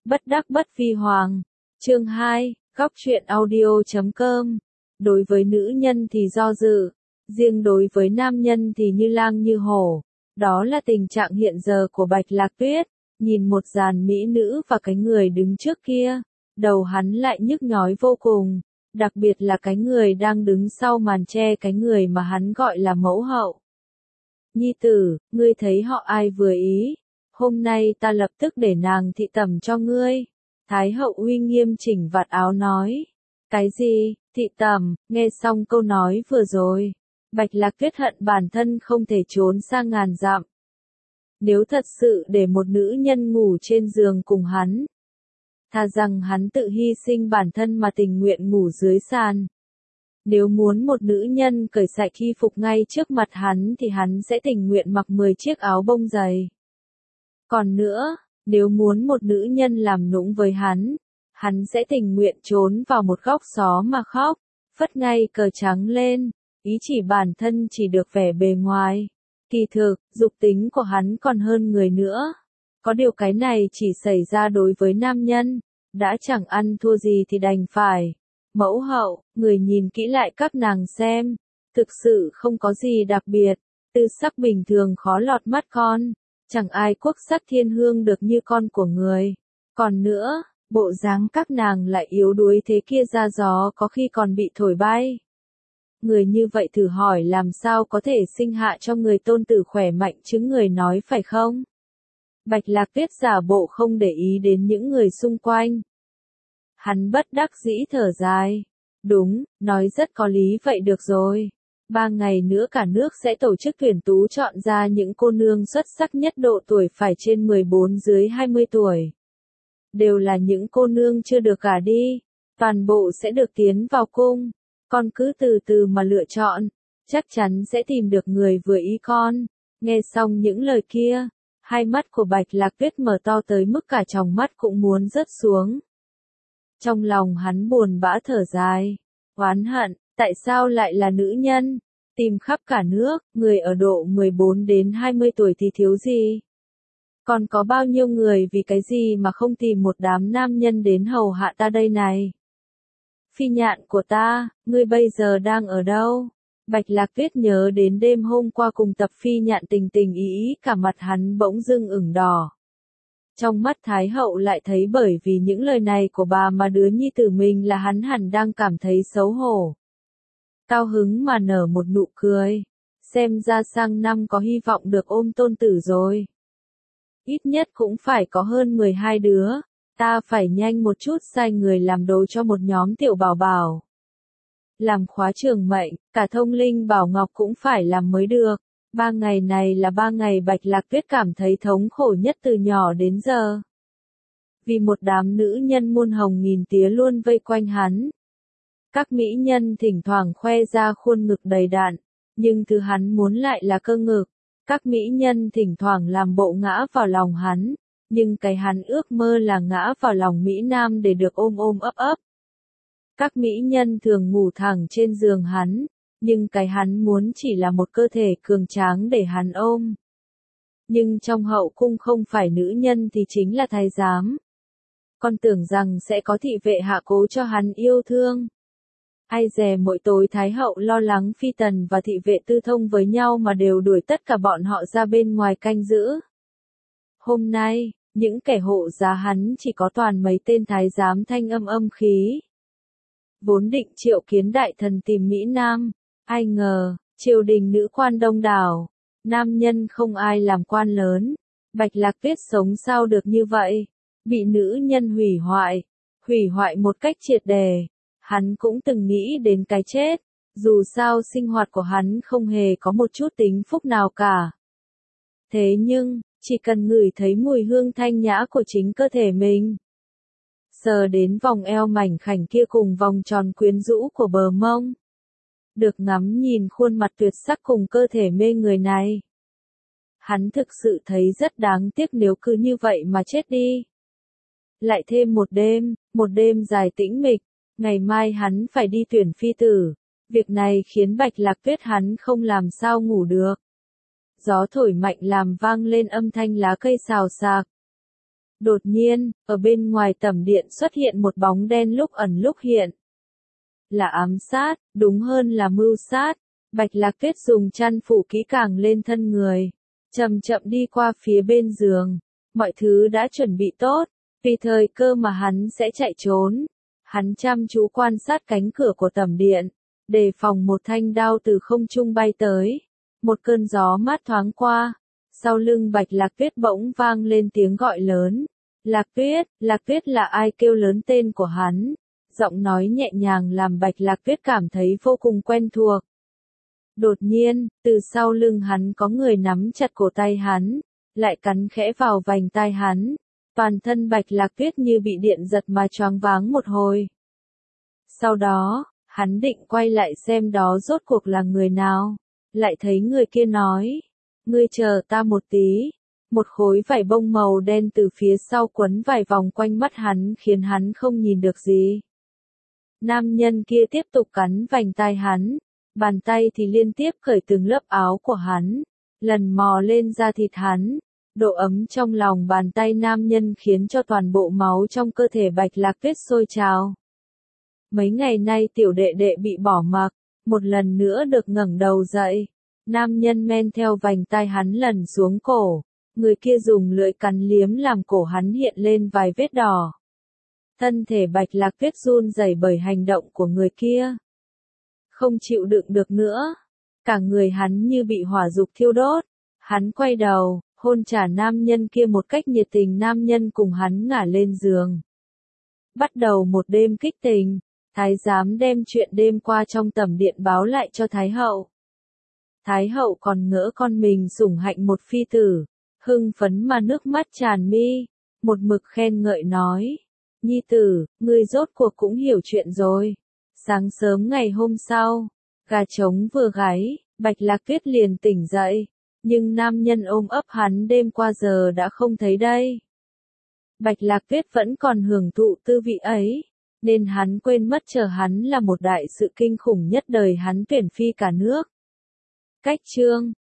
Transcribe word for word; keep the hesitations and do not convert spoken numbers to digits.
Bất đắc bất phi hoàng. Chương hai, góc truyện audio chấm com. Đối với nữ nhân thì do dự, riêng đối với nam nhân thì như lang như hổ. Đó là tình trạng hiện giờ của Bạch Lạc Tuyết. Nhìn một dàn mỹ nữ và cái người đứng trước kia, đầu hắn lại nhức nhói vô cùng. Đặc biệt là cái người đang đứng sau màn che, cái người mà hắn gọi là mẫu hậu. Nhi tử, ngươi thấy họ ai vừa ý? Hôm nay ta lập tức để nàng thị tẩm cho ngươi. Thái hậu uy nghiêm chỉnh vạt áo nói. Cái gì, thị tẩm? Nghe xong câu nói vừa rồi, Bạch Lạc Tuyết hận bản thân không thể trốn sang ngàn dặm. Nếu thật sự để một nữ nhân ngủ trên giường cùng hắn, thà rằng hắn tự hy sinh bản thân mà tình nguyện ngủ dưới sàn. Nếu muốn một nữ nhân cởi sạch y phục ngay trước mặt hắn thì hắn sẽ tình nguyện mặc mười chiếc áo bông dày. Còn nữa, nếu muốn một nữ nhân làm nũng với hắn, hắn sẽ tình nguyện trốn vào một góc xó mà khóc, phất ngay cờ trắng lên, ý chỉ bản thân chỉ được vẻ bề ngoài. Kỳ thực, dục tính của hắn còn hơn người nữa. Có điều cái này chỉ xảy ra đối với nam nhân, đã chẳng ăn thua gì thì đành phải. Mẫu hậu, người nhìn kỹ lại các nàng xem, thực sự không có gì đặc biệt, tư sắc bình thường khó lọt mắt con, chẳng ai quốc sắc thiên hương được như con của người. Còn nữa, bộ dáng các nàng lại yếu đuối thế kia, ra gió có khi còn bị thổi bay. Người như vậy thử hỏi làm sao có thể sinh hạ cho người tôn tử khỏe mạnh chứ, người nói phải không? Bạch Lạc Tuyết giả bộ không để ý đến những người xung quanh. Hắn bất đắc dĩ thở dài. Đúng, nói rất có lý, vậy được rồi. Ba ngày nữa cả nước sẽ tổ chức tuyển tú chọn ra những cô nương xuất sắc nhất, độ tuổi phải trên mười bốn dưới hai mươi tuổi. Đều là những cô nương chưa được gả đi. Toàn bộ sẽ được tiến vào cung. Con cứ từ từ mà lựa chọn. Chắc chắn sẽ tìm được người vừa ý con. Nghe xong những lời kia, hai mắt của Bạch Lạc Tuyết mở to tới mức cả tròng mắt cũng muốn rớt xuống. Trong lòng hắn buồn bã thở dài, oán hận, tại sao lại là nữ nhân? Tìm khắp cả nước, người ở độ mười bốn đến hai mươi tuổi thì thiếu gì? Còn có bao nhiêu người vì cái gì mà không tìm một đám nam nhân đến hầu hạ ta đây này? Phi nhạn của ta, ngươi bây giờ đang ở đâu? Bạch Lạc Tuyết nhớ đến đêm hôm qua cùng tập phi nhạn tình tình ý ý, cả mặt hắn bỗng dưng ửng đỏ. Trong mắt Thái hậu lại thấy bởi vì những lời này của bà mà đứa nhi tử mình là hắn hẳn đang cảm thấy xấu hổ. Cao hứng mà nở một nụ cười. Xem ra sang năm có hy vọng được ôm tôn tử rồi. Ít nhất cũng phải có hơn mười hai đứa. Ta phải nhanh một chút sai người làm đồ cho một nhóm tiểu bảo bảo. Làm khóa trường mệnh, cả thông linh bảo ngọc cũng phải làm mới được. Ba ngày này là ba ngày Bạch Lạc Tuyết cảm thấy thống khổ nhất từ nhỏ đến giờ. Vì một đám nữ nhân muôn hồng nghìn tía luôn vây quanh hắn. Các mỹ nhân thỉnh thoảng khoe ra khuôn ngực đầy đặn, nhưng thứ hắn muốn lại là cơ ngực. Các mỹ nhân thỉnh thoảng làm bộ ngã vào lòng hắn, nhưng cái hắn ước mơ là ngã vào lòng mỹ nam để được ôm ôm ấp ấp. Các mỹ nhân thường ngủ thẳng trên giường hắn, nhưng cái hắn muốn chỉ là một cơ thể cường tráng để hắn ôm. Nhưng trong hậu cung không phải nữ nhân thì chính là thái giám. Con tưởng rằng sẽ có thị vệ hạ cố cho hắn yêu thương. Ai dè mỗi tối Thái hậu lo lắng Phi Tần và thị vệ tư thông với nhau mà đều đuổi tất cả bọn họ ra bên ngoài canh giữ. Hôm nay, những kẻ hộ giá hắn chỉ có toàn mấy tên thái giám thanh âm âm khí. Vốn định triệu kiến đại thần tìm Mỹ Nam, ai ngờ, triều đình nữ quan đông đảo, nam nhân không ai làm quan lớn. Bạch Lạc Tuyết sống sao được như vậy, bị nữ nhân hủy hoại, hủy hoại một cách triệt đề. Hắn cũng từng nghĩ đến cái chết, dù sao sinh hoạt của hắn không hề có một chút tính phúc nào cả. Thế nhưng, chỉ cần ngửi thấy mùi hương thanh nhã của chính cơ thể mình, sờ đến vòng eo mảnh khảnh kia cùng vòng tròn quyến rũ của bờ mông, được ngắm nhìn khuôn mặt tuyệt sắc cùng cơ thể mê người này, hắn thực sự thấy rất đáng tiếc nếu cứ như vậy mà chết đi. Lại thêm một đêm, một đêm dài tĩnh mịch, ngày mai hắn phải đi tuyển phi tử. Việc này khiến Bạch Lạc Tuyết hắn không làm sao ngủ được. Gió thổi mạnh làm vang lên âm thanh lá cây xào xạc. Đột nhiên, ở bên ngoài tẩm điện xuất hiện một bóng đen lúc ẩn lúc hiện. Là ám sát, đúng hơn là mưu sát. Bạch Lạc Tuyết dùng chăn phủ kỹ càng lên thân người, chậm chậm đi qua phía bên giường. Mọi thứ đã chuẩn bị tốt, vì thời cơ mà hắn sẽ chạy trốn. Hắn chăm chú quan sát cánh cửa của tẩm điện, đề phòng một thanh đao từ không trung bay tới. Một cơn gió mát thoáng qua, sau lưng Bạch Lạc Tuyết bỗng vang lên tiếng gọi lớn. Lạc Tuyết, Lạc Tuyết là ai kêu lớn tên của hắn? Giọng nói nhẹ nhàng làm Bạch Lạc Tuyết cảm thấy vô cùng quen thuộc. Đột nhiên, từ sau lưng hắn có người nắm chặt cổ tay hắn, lại cắn khẽ vào vành tai hắn. Toàn thân Bạch Lạc Tuyết như bị điện giật mà choáng váng một hồi. Sau đó, hắn định quay lại xem đó rốt cuộc là người nào. Lại thấy người kia nói, ngươi chờ ta một tí. Một khối vải bông màu đen từ phía sau quấn vài vòng quanh mắt hắn khiến hắn không nhìn được gì. Nam nhân kia tiếp tục cắn vành tai hắn, bàn tay thì liên tiếp cởi từng lớp áo của hắn, lần mò lên da thịt hắn. Độ ấm trong lòng bàn tay nam nhân khiến cho toàn bộ máu trong cơ thể Bạch Lạc Tuyết sôi trào. Mấy ngày nay tiểu đệ đệ bị bỏ mặc, một lần nữa được ngẩng đầu dậy. Nam nhân men theo vành tai hắn lần xuống cổ, người kia dùng lưỡi cắn liếm làm cổ hắn hiện lên vài vết đỏ. Thân thể Bạch Lạc Tuyết run rẩy bởi hành động của người kia. Không chịu đựng được nữa, cả người hắn như bị hỏa dục thiêu đốt. Hắn quay đầu, hôn trả nam nhân kia một cách nhiệt tình. Nam nhân cùng hắn ngả lên giường. Bắt đầu một đêm kích tình, thái giám đem chuyện đêm qua trong tẩm điện báo lại cho Thái hậu. Thái hậu còn ngỡ con mình sủng hạnh một phi tử, hưng phấn mà nước mắt tràn mi, một mực khen ngợi nói. Nhi tử, ngươi rốt cuộc cũng hiểu chuyện rồi. Sáng sớm ngày hôm sau, gà trống vừa gáy, Bạch Lạc Tuyết liền tỉnh dậy, nhưng nam nhân ôm ấp hắn đêm qua giờ đã không thấy đây. Bạch Lạc Tuyết vẫn còn hưởng thụ tư vị ấy, nên hắn quên mất chờ hắn là một đại sự kinh khủng nhất đời hắn tuyển phi cả nước. Cách chương